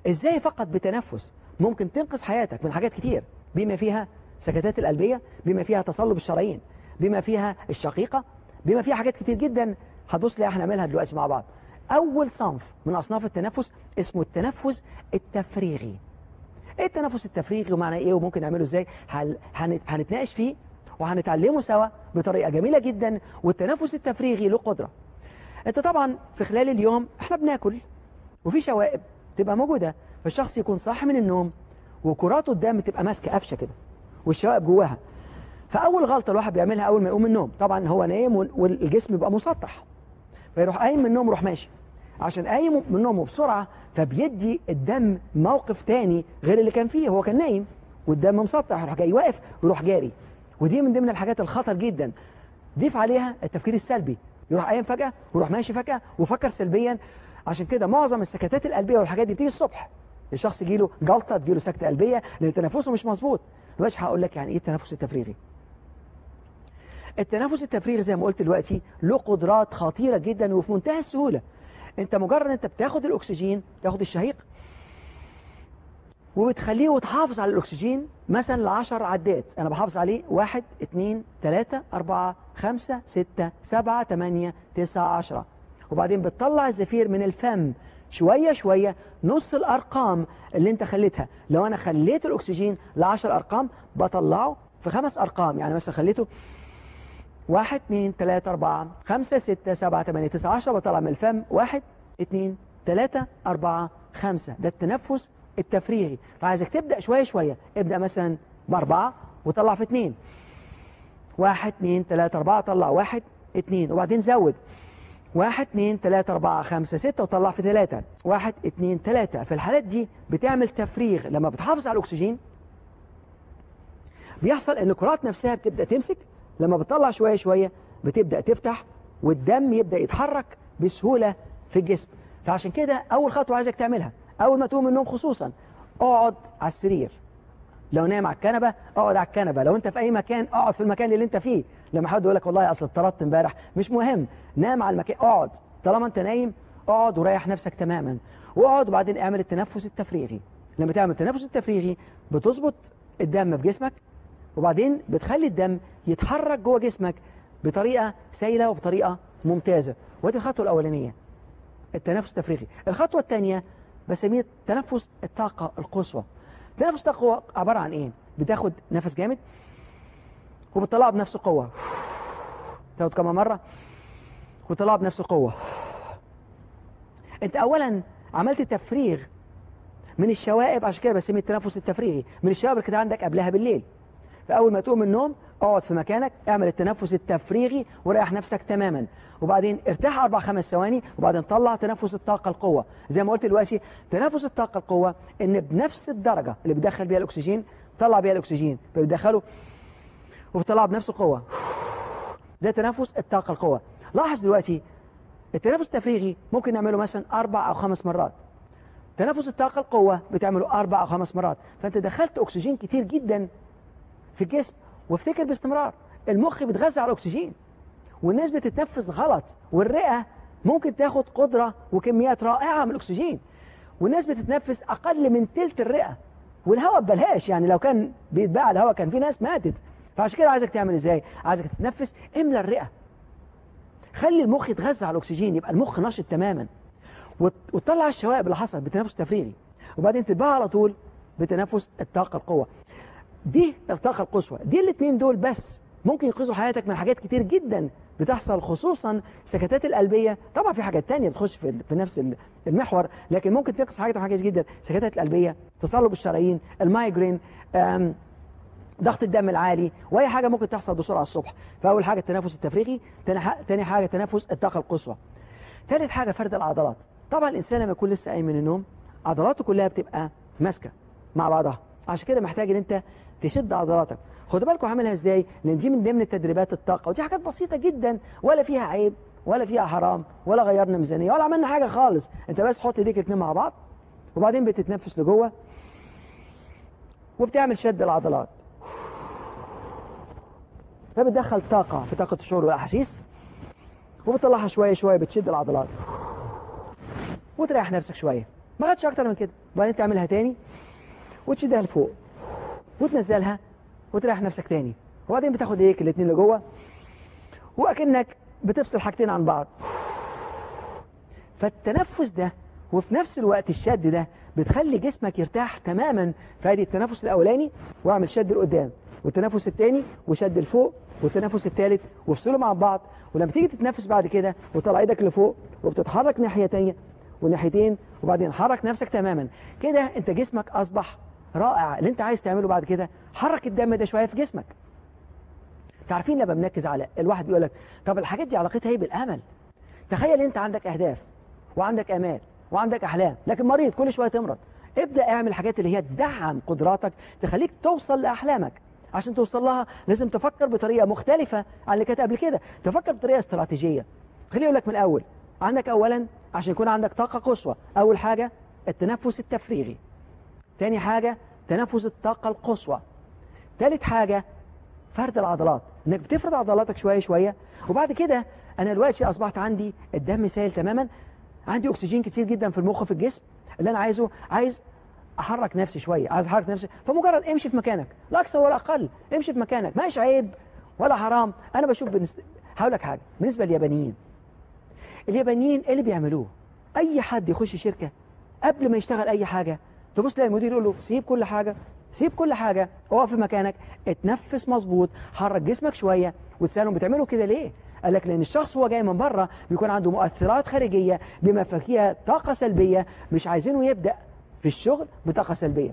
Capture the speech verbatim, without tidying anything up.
ازاي فقط بتنفس ممكن تنقذ حياتك من حاجات كتير، بما فيها سكتات القلبية، بما فيها تصلب الشرايين، بما فيها الشقيقة، بما فيها حاجات كتير جدا. هتبص لي احنا نعملها دلوقتي مع بعض. اول صنف من اصناف التنفس اسمه التنفس التفريغي. ايه التنفس التفريغي ومعنى ايه وممكن نعمله ازاي؟ هنتناقش فيه وهنتعلمه سوا بطريقة جميلة جدا. والتنفس التفريغي له قدرة. انت طبعا في خلال اليوم احنا بناكل وفي شوائب تبقى موجودة، فالشخص يكون صاحي من النوم وكرات الدم تبقى ماسكة قفشة كده والشوائب جواها. فأول غلطة الواحد بيعملها أول ما يقوم من النوم، طبعا هو نايم والجسم يبقى مسطح، فيروح قايم من النوم يروح ماشي، عشان قايم من النوم بسرعة فبيدي الدم موقف تاني غير اللي كان فيه. هو كان نايم والدم مسطح، يروح جاي واقف ويروح جاري. ودي من ضمن الحاجات الخطر جدا. ضيف عليها التفكير السلبي، يروح قايم فجأة ويروح ماشي فجأة وفكر سلبيا. عشان كده معظم السكتات القلبية والحاجات دي بتيجي الصبح. الشخص يجيله جلطة، تجيله سكتة قلبية لأن تنفسه مش مظبوط. دلوقتي هقول لك يعني ايه التنفس التفريغي. التنفس التفريغي زي ما قلت دلوقتي له قدرات خطيرة جدا وفي منتهى السهولة. انت مجرد انت بتاخد الاكسجين، تاخد الشهيق وبتخليه وتحافظ على الاكسجين مثلا لعشر عدات. انا بحافظ عليه واحد اتنين تلاتة اربعة خمسة ستة سبعة تمانية تسعة عشرة، وبعدين بتطلع الزفير من الفم شوية شوية نص الارقام اللي انت خليتها. لو انا خليت الاكسجين لعشر ارقام بطلعه في خمس ارقام، يعني مثلا خليته واحد اتنين تلاتة اربعة خمسة ستة سبعة تمانية تسعة عشرة، بطلع من الفم واحد اتنين تلاتة اربعة خمسة. ده التنفس التفريغي. فعايزك تبدأ شوية شوية. ابدأ مثلا باربعة وطلع في اتنين، واحد اتنين تلاتة اربعة، طلع واحد اتنين، وبعدين زود واحد اتنين تلاتة اربعة خمسة ستة وطلع في ثلاثة، واحد اتنين تلاتة. في الحالات دي بتعمل تفريغ. لما بتحافظ على الأكسجين بيحصل ان الكرات نفسها بتبدأ تمسك. لما بتطلع شوية شوية بتبدأ تفتح والدم يبدأ يتحرك بسهولة في الجسم. فعشان كده أول خطوة عايزك تعملها أول ما تقوم من النوم خصوصا، اقعد على السرير. لو نايم على الكنبة اقعد على الكنبة. لو انت في أي مكان اقعد في المكان اللي انت فيه. لما حد يقول لك والله أصل اتطردت امبارح، مش مهم، نام على المكان، اقعد. طالما انت نايم اقعد وريح نفسك تماما، واقعد وبعدين اعمل التنفس التفريغي. لما تعمل التنفس التفريغي بتظبط الدم في جسمك، وبعدين بتخلي الدم يتحرك جوه جسمك بطريقة سهلة وبطريقة ممتازة. ودي الخطوة الأولانية، التنفس التفريغي. الخطوة الثانية بسميه تنفس الطاقة القصوى. تنفس الطاقة عبارة عن ايه؟ بتاخد نفس جامد وبتطلعه بنفس القوة، تاخد كمان مرة وتطلعه بنفس القوة. انت اولا عملت تفريغ من الشوائب، عشان كده بسميه التنفس التفريغي، من الشوائب اللي كانت عندك قبلها بالليل. فأول ما تقوم من النوم اقعد في مكانك، اعمل التنفس التفريغي وريح نفسك تماما، وبعدين ارتاح أربع خمس ثواني، وبعدين طلع تنفس الطاقة القوة. زي ما قلت دلوقتي تنفس الطاقة القوة ان بنفس الدرجة اللي بتدخل بيها الأكسجين طلع بيها الأكسجين، بتدخله وبتطلعه بنفس القوة. ده تنفس الطاقة القوة. لاحظ دلوقتي التنفس التفريغي ممكن نعمله مثلا أربع أو خمس مرات. تنفس الطاقة القوة بتعمله أربع أو خمس مرات، فأنت دخلت أكسجين كتير جدا في الجسم. وافتكر باستمرار المخ بيتغذى على الأكسجين، والناس بتتنفس غلط، والرئة ممكن تاخد قدرة وكميات رائعة من الأكسجين، والناس بتتنفس أقل من تلت الرئة، والهواء ببلاش. يعني لو كان بيتباع الهواء كان في ناس ماتت. فعشان كده عايزك تعمل ازاي؟ عايزك تتنفس، املى الرئة، خلي المخ يتغذى على الأكسجين، يبقى المخ نشط تماما، وتطلع الشوائب اللي حصلت بتنفس التفريغي، وبعدين تتباع على طول بتنفس الطاقة القوة. دي الطاقة القصوى. دي الاثنين دول بس ممكن ينقذوا حياتك من حاجات كتير جدا بتحصل، خصوصا سكتات القلبية. طبعا في حاجات تانية بتخش في في نفس المحور، لكن ممكن تنقذ حاجات حاجات جدا. سكتات القلبية، تصلب الشرايين، المايجرين، ضغط الدم العالي، واي حاجة ممكن تحصل بسرعة الصبح. فاول حاجة التنفس التفريغي، تاني حاجة تنفس الطاقة القصوى. ثالث حاجة فرد العضلات. طبعا الإنسان لما يكون لسه قايم من النوم عضلاته كلها بتبقى ماسكة مع بعضها، عشان كده محتاج ان انت تشد عضلاتك. خدوا بالكم عاملها ازاي، لان دي من ضمن التدريبات الطاقة، ودي حاجات بسيطة جدا ولا فيها عيب ولا فيها حرام ولا غيرنا ميزانية ولا عملنا حاجة خالص. انت بس حط ايديك الاثنين مع بعض، وبعدين بتتنفس لجوه وبتعمل شد العضلات، فبتدخل طاقة في طاقة الشعور والأحاسيس، وبتطلعها شوية شوية، بتشد العضلات وتريح نفسك شوية. ما خدتش اكتر من كده. وبعدين تعملها تاني وتشدها لفوق وتنزلها وتريح نفسك تاني. وبعدين بتاخد ايه الاثنين اللي جوه واكنك بتفصل حاجتين عن بعض. فالتنفس ده وفي نفس الوقت الشد ده بتخلي جسمك يرتاح تماما. فادي التنفس الاولاني واعمل شد لقدام، والتنفس الثاني وشد لفوق، والتنفس الثالث وافصلوا مع بعض. ولما تيجي تتنفس بعد كده وطلع ايدك لفوق وبتتحرك ناحيه ثانيه وناحيتين، وبعدين حرك نفسك تماما كده، انت جسمك اصبح رائع. اللي انت عايز تعمله بعد كده حرك الدم ده شويه في جسمك. تعرفين لما بنركز على الواحد بيقول لك طب الحاجات دي علاقتها ايه بالامل؟ تخيل انت عندك اهداف وعندك امال وعندك احلام، لكن مريض كل شويه تمرض. ابدا اعمل الحاجات اللي هي تدعم قدراتك تخليك توصل لاحلامك. عشان توصل لها لازم تفكر بطريقه مختلفه عن اللي كانت قبل كده، تفكر بطريقه استراتيجيه. خليني اقول لك من الاول، عندك اولا عشان يكون عندك طاقه قصوى، اول حاجه التنفس التفريغي، تاني حاجه تنفس الطاقه القصوى، تالت حاجه فرد العضلات، انك بتفرد عضلاتك شويه شويه. وبعد كده انا دلوقتي اصبحت عندي الدم سائل تماما، عندي اكسجين كتير جدا في المخ في الجسم. اللي انا عايزه عايز احرك نفسي شويه، عايز احرك نفسي، فمجرد امشي في مكانك لا اكثر ولا اقل، امشي في مكانك، ماشي عيب ولا حرام. انا بشوف بالنسبه هقول لك حاجه بالنسبه لليابانيين، اليابانيين ايه اللي بيعملوه؟ اي حد يخش شركه قبل ما يشتغل اي حاجه تبص تلاقي المدير يقول له سيب كل حاجه، سيب كل حاجه، اقف في مكانك، اتنفس مظبوط، حرك جسمك شويه. وتسالهم بتعملوا كده ليه؟ قال لك لان الشخص هو جاي من بره بيكون عنده مؤثرات خارجيه بما فيها طاقه سلبيه، مش عايزينه يبدا في الشغل بطاقه سلبيه.